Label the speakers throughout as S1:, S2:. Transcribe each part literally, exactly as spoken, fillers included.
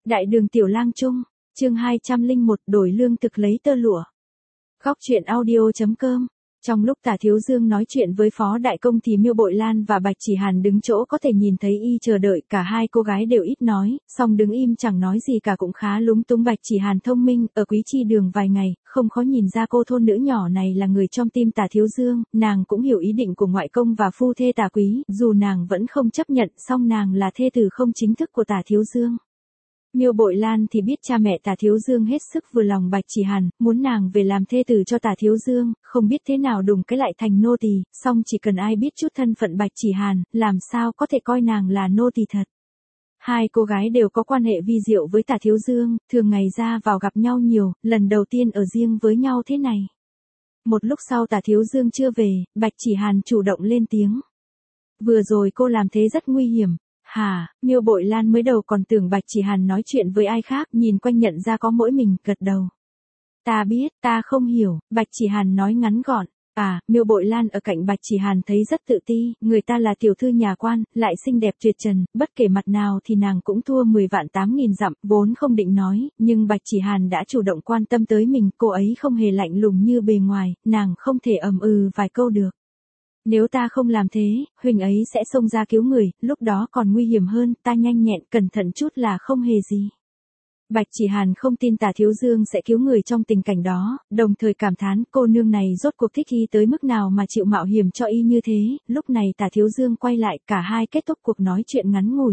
S1: Đại đường Tiểu Lang Trung, chương hai trăm lẻ một đổi lương thực lấy tơ lụa. Góc truyện audio chấm com. Trong lúc Tả Thiếu Dương nói chuyện với Phó Đại Công thì Miêu Bội Lan và Bạch Chỉ Hàn đứng chỗ có thể nhìn thấy y chờ đợi, cả hai cô gái đều ít nói, song đứng im chẳng nói gì cả cũng khá lúng túng. Bạch Chỉ Hàn thông minh, ở Quý Chi Đường vài ngày, không khó nhìn ra cô thôn nữ nhỏ này là người trong tim Tả Thiếu Dương, nàng cũng hiểu ý định của ngoại công và phu thê Tả Quý, dù nàng vẫn không chấp nhận, song nàng là thê tử không chính thức của Tả Thiếu Dương. Miêu Bội Lan thì biết cha mẹ Tả Thiếu Dương hết sức vừa lòng Bạch Chỉ Hàn, muốn nàng về làm thê tử cho Tả Thiếu Dương, không biết thế nào đùng cái lại thành nô tỳ, song chỉ cần ai biết chút thân phận Bạch Chỉ Hàn, làm sao có thể coi nàng là nô tỳ thật. Hai cô gái đều có quan hệ vi diệu với Tả Thiếu Dương, thường ngày ra vào gặp nhau nhiều, lần đầu tiên ở riêng với nhau thế này. Một lúc sau Tả Thiếu Dương chưa về, Bạch Chỉ Hàn chủ động lên tiếng. Vừa rồi cô làm thế rất nguy hiểm. Hả, Miêu Bội Lan mới đầu còn tưởng Bạch Chỉ Hàn nói chuyện với ai khác, nhìn quanh nhận ra có mỗi mình, gật đầu. Ta biết, ta không hiểu, Bạch Chỉ Hàn nói ngắn gọn. À, Miêu Bội Lan ở cạnh Bạch Chỉ Hàn thấy rất tự ti, người ta là tiểu thư nhà quan, lại xinh đẹp tuyệt trần, bất kể mặt nào thì nàng cũng thua mười vạn tám nghìn dặm, vốn không định nói, nhưng Bạch Chỉ Hàn đã chủ động quan tâm tới mình, cô ấy không hề lạnh lùng như bề ngoài, nàng không thể ầm ừ vài câu được. Nếu ta không làm thế, huynh ấy sẽ xông ra cứu người, lúc đó còn nguy hiểm hơn, ta nhanh nhẹn cẩn thận chút là không hề gì. Bạch Chỉ Hàn không tin Tả Thiếu Dương sẽ cứu người trong tình cảnh đó, đồng thời cảm thán cô nương này rốt cuộc thích y tới mức nào mà chịu mạo hiểm cho y như thế. Lúc này Tả Thiếu Dương quay lại, cả hai kết thúc cuộc nói chuyện ngắn ngủi.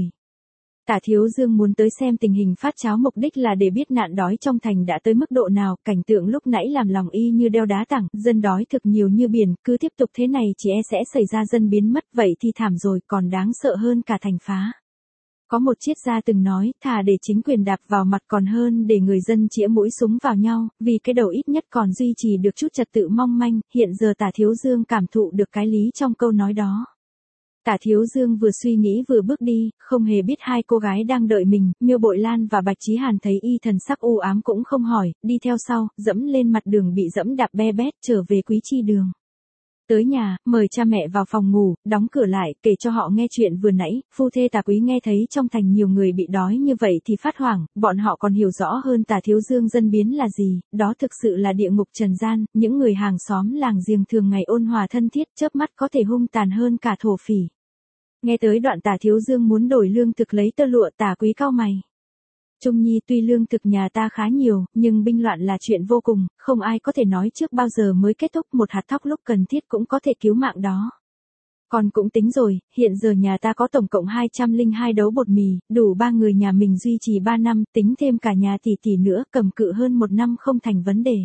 S1: Tả Thiếu Dương muốn tới xem tình hình phát cháo, mục đích là để biết nạn đói trong thành đã tới mức độ nào, cảnh tượng lúc nãy làm lòng y như đeo đá tảng, dân đói thực nhiều như biển, cứ tiếp tục thế này chỉ e sẽ xảy ra dân biến mất, vậy thì thảm rồi, còn đáng sợ hơn cả thành phá. Có một triết gia từng nói, thà để chính quyền đạp vào mặt còn hơn để người dân chĩa mũi súng vào nhau, vì cái đầu ít nhất còn duy trì được chút trật tự mong manh, hiện giờ Tả Thiếu Dương cảm thụ được cái lý trong câu nói đó. Tả Thiếu Dương vừa suy nghĩ vừa bước đi, không hề biết hai cô gái đang đợi mình. Miêu Bội Lan và Bạch Chí Hàn thấy y thần sắc u ám cũng không hỏi, đi theo sau, dẫm lên mặt đường bị dẫm đạp be bét trở về Quý Chi Đường. Tới nhà, mời cha mẹ vào phòng ngủ, đóng cửa lại, kể cho họ nghe chuyện vừa nãy. Phu thê Tả Quý nghe thấy trong thành nhiều người bị đói như vậy thì phát hoảng, bọn họ còn hiểu rõ hơn Tả Thiếu Dương dân biến là gì, đó thực sự là địa ngục trần gian, những người hàng xóm làng giềng thường ngày ôn hòa thân thiết, chớp mắt có thể hung tàn hơn cả thổ phỉ. Nghe tới đoạn Tả Thiếu Dương muốn đổi lương thực lấy tơ lụa, Tả Quý cau mày. Trung Nhi, tuy lương thực nhà ta khá nhiều, nhưng binh loạn là chuyện vô cùng, không ai có thể nói trước bao giờ mới kết thúc, một hạt thóc lúc cần thiết cũng có thể cứu mạng đó. Con cũng tính rồi, hiện giờ nhà ta có tổng cộng hai trăm lẻ hai đấu bột mì, đủ ba người nhà mình duy trì ba năm, tính thêm cả nhà tỷ tỷ nữa, cầm cự hơn một năm không thành vấn đề.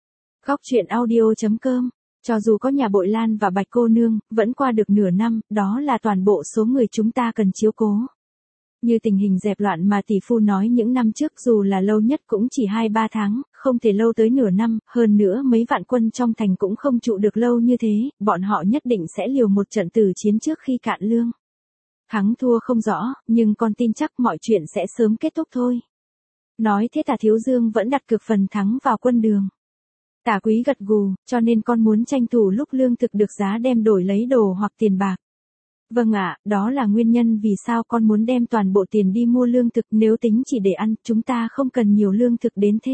S1: Góc truyện audio chấm com. Cho dù có nhà Bội Lan và Bạch cô nương, vẫn qua được nửa năm, đó là toàn bộ số người chúng ta cần chiếu cố. Như tình hình dẹp loạn mà tỷ phu nói những năm trước, dù là lâu nhất cũng chỉ hai ba tháng, không thể lâu tới nửa năm, hơn nữa mấy vạn quân trong thành cũng không trụ được lâu như thế, bọn họ nhất định sẽ liều một trận tử chiến trước khi cạn lương. Thắng thua không rõ, nhưng con tin chắc mọi chuyện sẽ sớm kết thúc thôi. Nói thế Tả Thiếu Dương vẫn đặt cược phần thắng vào quân đường. Tả Quý gật gù, cho nên con muốn tranh thủ lúc lương thực được giá đem đổi lấy đồ hoặc tiền bạc. Vâng ạ, đó là nguyên nhân vì sao con muốn đem toàn bộ tiền đi mua lương thực, nếu tính chỉ để ăn, chúng ta không cần nhiều lương thực đến thế.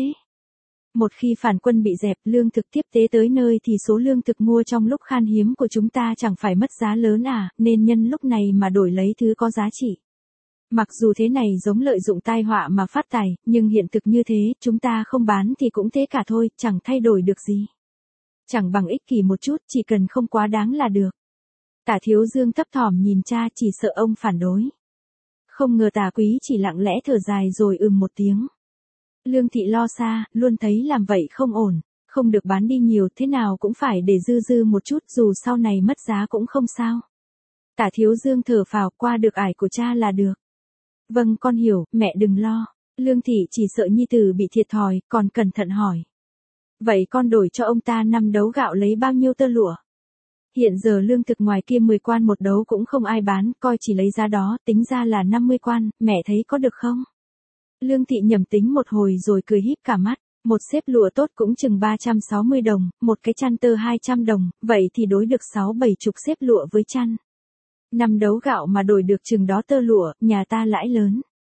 S1: Một khi phản quân bị dẹp, lương thực tiếp tế tới nơi thì số lương thực mua trong lúc khan hiếm của chúng ta chẳng phải mất giá lớn à, nên nhân lúc này mà đổi lấy thứ có giá trị. Mặc dù thế này giống lợi dụng tai họa mà phát tài, nhưng hiện thực như thế, chúng ta không bán thì cũng thế cả thôi, chẳng thay đổi được gì. Chẳng bằng ích kỷ một chút, chỉ cần không quá đáng là được. Tả Thiếu Dương thấp thỏm nhìn cha, chỉ sợ ông phản đối. Không ngờ Tả Quý chỉ lặng lẽ thở dài rồi ừm một tiếng. Lương thị lo xa, luôn thấy làm vậy không ổn, không được bán đi nhiều, thế nào cũng phải để dư dư một chút, dù sau này mất giá cũng không sao. Tả Thiếu Dương thở phào, qua được ải của cha là được. Vâng, con hiểu, mẹ đừng lo. Lương thị chỉ sợ nhi tử bị thiệt thòi, còn cẩn thận hỏi. Vậy con đổi cho ông ta năm đấu gạo lấy bao nhiêu tơ lụa? Hiện giờ lương thực ngoài kia mười quan một đấu cũng không ai bán, coi chỉ lấy giá đó, tính ra là năm mươi quan, mẹ thấy có được không? Lương thị nhẩm tính một hồi rồi cười híp cả mắt, một xếp lụa tốt cũng chừng ba trăm sáu mươi đồng, một cái chăn tơ hai trăm đồng, vậy thì đối được sáu bảy chục xếp lụa với chăn. Năm đấu gạo mà đổi được chừng đó tơ lụa, nhà ta lãi lớn.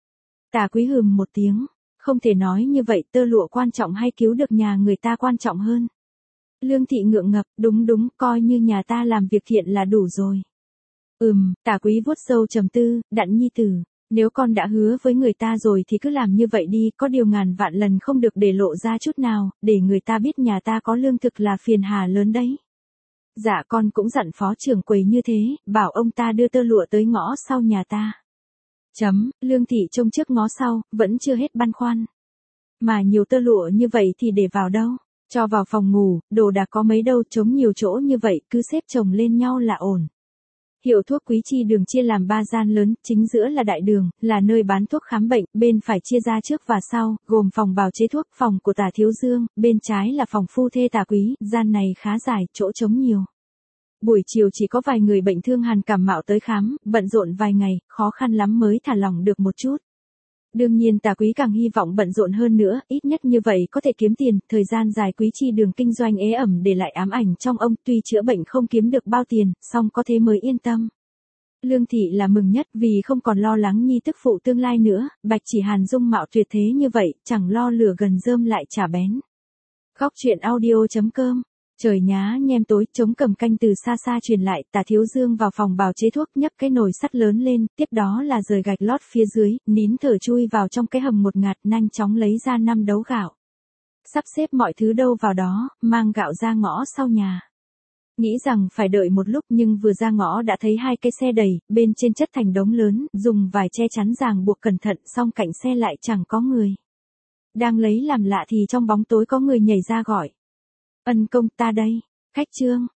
S1: Tả Quý hừm một tiếng, không thể nói như vậy, tơ lụa quan trọng hay cứu được nhà người ta quan trọng hơn. Lương Thị ngượng ngập, đúng đúng, coi như nhà ta làm việc thiện là đủ rồi. Ừm, Tả Quý vuốt râu trầm tư, Đặng nhi tử, nếu con đã hứa với người ta rồi thì cứ làm như vậy đi, có điều ngàn vạn lần không được để lộ ra chút nào, để người ta biết nhà ta có lương thực là phiền hà lớn đấy. Dạ con cũng dặn phó trưởng quầy như thế, bảo ông ta đưa tơ lụa tới ngõ sau nhà ta. Chấm, Lương Thị trông trước ngó sau, vẫn chưa hết băn khoăn. Mà nhiều tơ lụa như vậy thì để vào đâu? Cho vào phòng ngủ, đồ đạc có mấy đâu, trống nhiều chỗ như vậy, cứ xếp chồng lên nhau là ổn. Hiệu thuốc Quý Chi đường chia làm ba gian lớn, chính giữa là đại đường, là nơi bán thuốc khám bệnh, bên phải chia ra trước và sau, gồm phòng bào chế thuốc, phòng của Tả Thiếu Dương, bên trái là phòng phu thê Tả Quý, gian này khá dài, chỗ trống nhiều. Buổi chiều chỉ có vài người bệnh thương hàn cảm mạo tới khám, bận rộn vài ngày, khó khăn lắm mới thả lỏng được một chút. Đương nhiên Tả Quý càng hy vọng bận rộn hơn nữa, ít nhất như vậy có thể kiếm tiền, thời gian dài Quý Chi đường kinh doanh ế ẩm để lại ám ảnh trong ông, tuy chữa bệnh không kiếm được bao tiền, song có thế mới yên tâm. Lương Thị là mừng nhất vì không còn lo lắng nhi tức phụ tương lai nữa, Bạch Chỉ Hàn dung mạo tuyệt thế như vậy, chẳng lo lửa gần rơm lại chả bén. Góc truyện audio chấm com. Trời nhá nhem tối, trống cầm canh từ xa xa truyền lại, Tả Thiếu Dương vào phòng bào chế thuốc, nhấc cái nồi sắt lớn lên, tiếp đó là rời gạch lót phía dưới, nín thở chui vào trong cái hầm một ngạt, nhanh chóng lấy ra năm đấu gạo. Sắp xếp mọi thứ đâu vào đó, mang gạo ra ngõ sau nhà. Nghĩ rằng phải đợi một lúc nhưng vừa ra ngõ đã thấy hai cái xe đầy, bên trên chất thành đống lớn, dùng vải che chắn ràng buộc cẩn thận, song cạnh xe lại chẳng có người. Đang lấy làm lạ thì trong bóng tối có người nhảy ra gọi. Ân công ta đây, khách Trương,